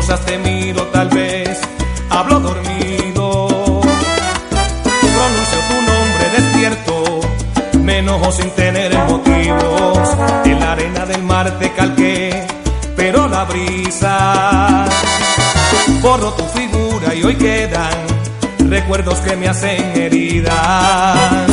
cosas te miro, tal vez hablo dormido. Pronuncio tu nombre despierto, me enojo sin tener motivos. En la arena del mar te calqué, pero la brisa borró tu figura y hoy quedan recuerdos que me hacen heridas.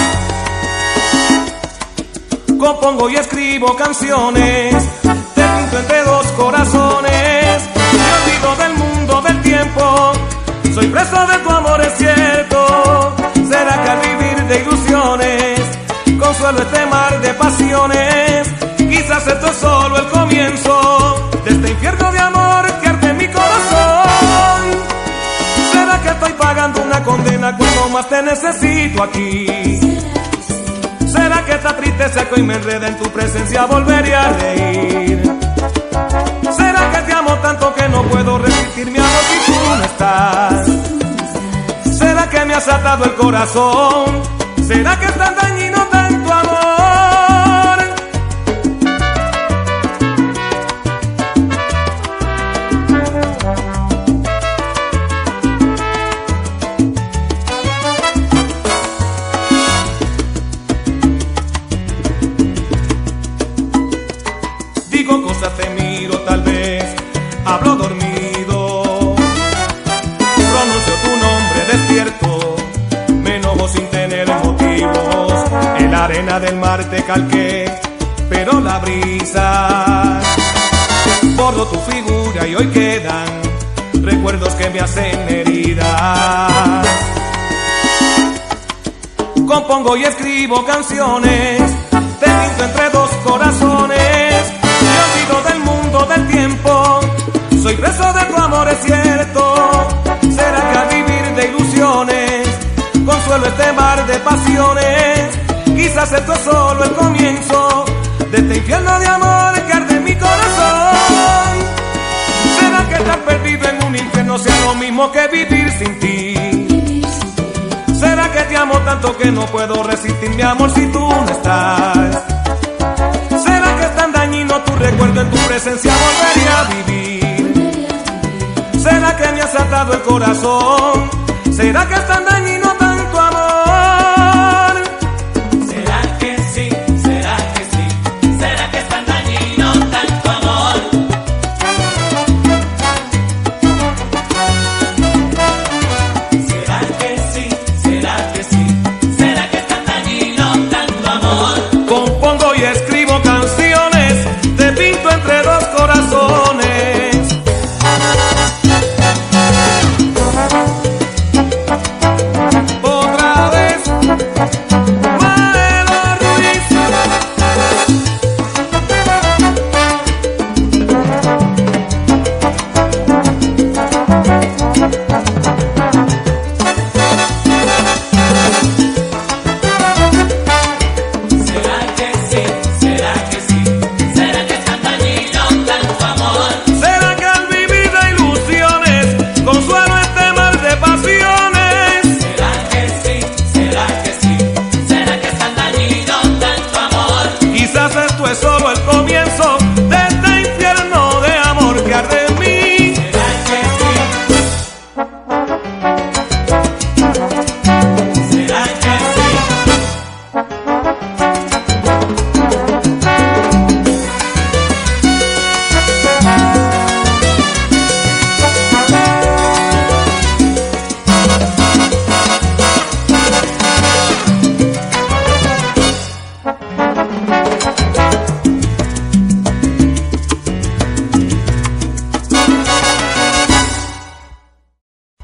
Compongo y escribo canciones, te pinto entre dos corazones. Me olvido del mundo, del tiempo, soy preso de tu amor, es cierto. ¿Será que al vivir de ilusiones consuelo este mar de pasiones? Quizás esto es solo el comienzo de este infierno de amor que arde en mi corazón. ¿Será que estoy pagando una condena cuando más te necesito aquí? ¿Será que esta tristeza que hoy me enreda en tu presencia volveré a reír? ¿Será que te amo tanto que no puedo resistir mi amor si tú no estás? ¿Será que me has atado el corazón? ¿Será que es tan dañino tanto amor? Digo cosas, te miro, tal vez hablo dormido. Pronuncio tu nombre despierto, me enojo sin tener motivos. En la arena del mar te calqué, pero la brisa borró tu figura y hoy quedan recuerdos que me hacen heridas. Compongo y escribo canciones, te pinto entre dos corazones. Me olvido del mundo, del tiempo, soy preso de tu amor, es cierto. ¿Será que al vivir de ilusiones consuelo este mar de pasiones? Quizás esto es solo el comienzo de este infierno de amor que arde en mi corazón. ¿Será que estar perdido en un infierno sea lo mismo que vivir sin ti? ¿Será que te amo tanto que no puedo resistir mi amor si tú no estás? ¿Será que es tan dañino tu recuerdo, en tu presencia volveré a vivir? ¿Será que me has atado el corazón? ¿Será que es tan dañino